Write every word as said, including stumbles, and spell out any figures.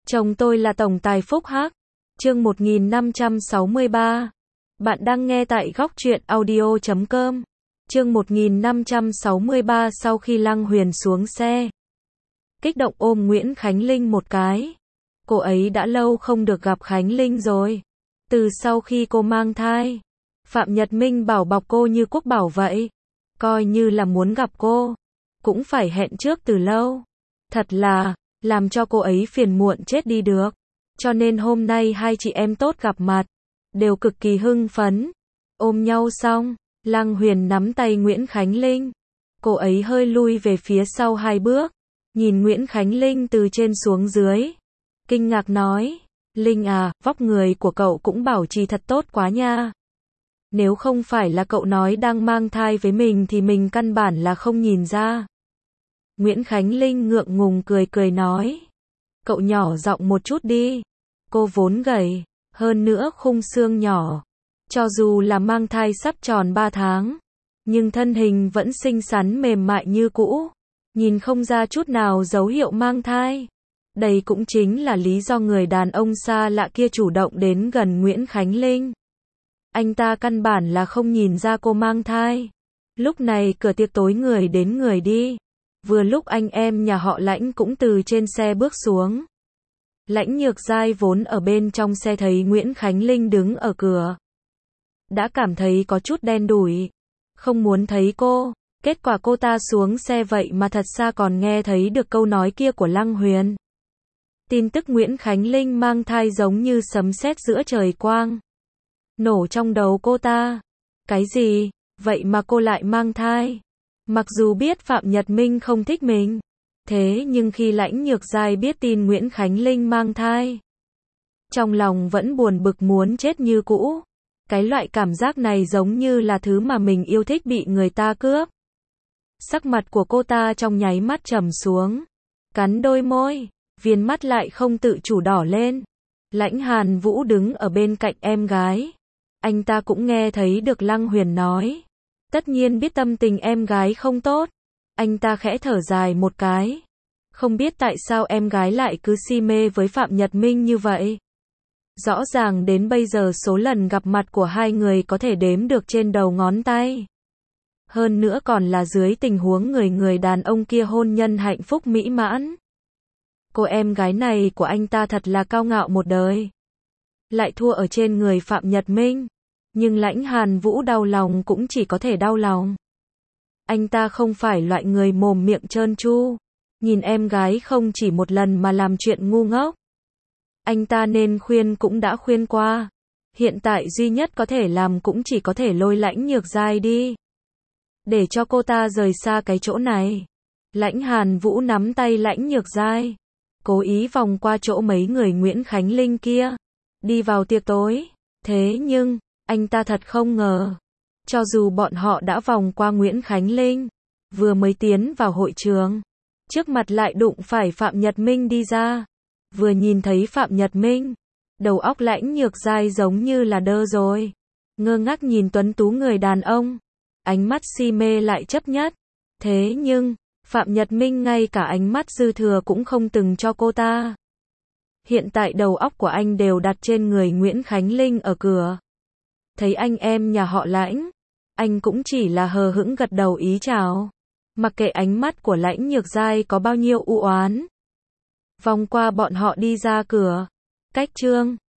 Chồng tôi là tổng tài Phúc Hắc. Chương một nghìn năm trăm sáu mươi ba. Bạn đang nghe tại góc truyện audio chấm com. Chương một nghìn năm trăm sáu mươi ba. Sau khi Lăng Huyền xuống xe, kích động ôm Nguyễn Khánh Linh một cái. Cô ấy đã lâu không được gặp Khánh Linh rồi. Từ sau khi cô mang thai, Phạm Nhật Minh bảo bọc cô như quốc bảo vậy. Coi như là muốn gặp cô, cũng phải hẹn trước từ lâu. Thật là, làm cho cô ấy phiền muộn chết đi được. Cho nên hôm nay hai chị em tốt gặp mặt, đều cực kỳ hưng phấn. Ôm nhau xong, Lăng Huyền nắm tay Nguyễn Khánh Linh. Cô ấy hơi lui về phía sau hai bước, nhìn Nguyễn Khánh Linh từ trên xuống dưới. Kinh ngạc nói, Linh à, vóc người của cậu cũng bảo trì thật tốt quá nha. Nếu không phải là cậu nói đang mang thai với mình thì mình căn bản là không nhìn ra. Nguyễn Khánh Linh ngượng ngùng cười cười nói, cậu nhỏ giọng một chút đi. Cô vốn gầy, hơn nữa khung xương nhỏ. Cho dù là mang thai sắp tròn ba tháng, nhưng thân hình vẫn xinh xắn mềm mại như cũ. Nhìn không ra chút nào dấu hiệu mang thai. Đây cũng chính là lý do người đàn ông xa lạ kia chủ động đến gần Nguyễn Khánh Linh. Anh ta căn bản là không nhìn ra cô mang thai. Lúc này cửa tiệc tối người đến người đi. Vừa lúc anh em nhà họ Lãnh cũng từ trên xe bước xuống. Lãnh Nhược Giai vốn ở bên trong xe thấy Nguyễn Khánh Linh đứng ở cửa, đã cảm thấy có chút đen đủi, không muốn thấy cô. Kết quả cô ta xuống xe vậy mà thật xa còn nghe thấy được câu nói kia của Lăng Huyền. Tin tức Nguyễn Khánh Linh mang thai giống như sấm sét giữa trời quang, nổ trong đầu cô ta. Cái gì? Vậy mà cô lại mang thai? Mặc dù biết Phạm Nhật Minh không thích mình, thế nhưng khi Lãnh Nhược Giai biết tin Nguyễn Khánh Linh mang thai, trong lòng vẫn buồn bực muốn chết như cũ. Cái loại cảm giác này giống như là thứ mà mình yêu thích bị người ta cướp. Sắc mặt của cô ta trong nháy mắt trầm xuống, cắn đôi môi, viền mắt lại không tự chủ đỏ lên. Lãnh Hàn Vũ đứng ở bên cạnh em gái. Anh ta cũng nghe thấy được Lăng Huyền nói. Tất nhiên biết tâm tình em gái không tốt. Anh ta khẽ thở dài một cái. Không biết tại sao em gái lại cứ si mê với Phạm Nhật Minh như vậy. Rõ ràng đến bây giờ số lần gặp mặt của hai người có thể đếm được trên đầu ngón tay. Hơn nữa còn là dưới tình huống người người đàn ông kia hôn nhân hạnh phúc mỹ mãn. Cô em gái này của anh ta thật là cao ngạo một đời. Lại thua ở trên người Phạm Nhật Minh. Nhưng Lãnh Hàn Vũ đau lòng cũng chỉ có thể đau lòng. Anh ta không phải loại người mồm miệng trơn tru. Nhìn em gái không chỉ một lần mà làm chuyện ngu ngốc. Anh ta nên khuyên cũng đã khuyên qua. Hiện tại duy nhất có thể làm cũng chỉ có thể lôi Lãnh Nhược Giai đi, để cho cô ta rời xa cái chỗ này. Lãnh Hàn Vũ nắm tay Lãnh Nhược Giai, cố ý vòng qua chỗ mấy người Nguyễn Khánh Linh kia, đi vào tiệc tối. Thế nhưng, anh ta thật không ngờ, cho dù bọn họ đã vòng qua Nguyễn Khánh Linh, vừa mới tiến vào hội trường, trước mặt lại đụng phải Phạm Nhật Minh đi ra. Vừa nhìn thấy Phạm Nhật Minh, đầu óc Lãnh Nhược Giai giống như là đơ rồi, ngơ ngác nhìn tuấn tú người đàn ông, ánh mắt si mê lại chấp nhất. Thế nhưng, Phạm Nhật Minh ngay cả ánh mắt dư thừa cũng không từng cho cô ta. Hiện tại đầu óc của anh đều đặt trên người Nguyễn Khánh Linh ở cửa. Thấy anh em nhà họ Lãnh, anh cũng chỉ là hờ hững gật đầu ý chào, mặc kệ ánh mắt của Lãnh Nhược Giai có bao nhiêu u oán. Vòng qua bọn họ đi ra cửa, cách Trương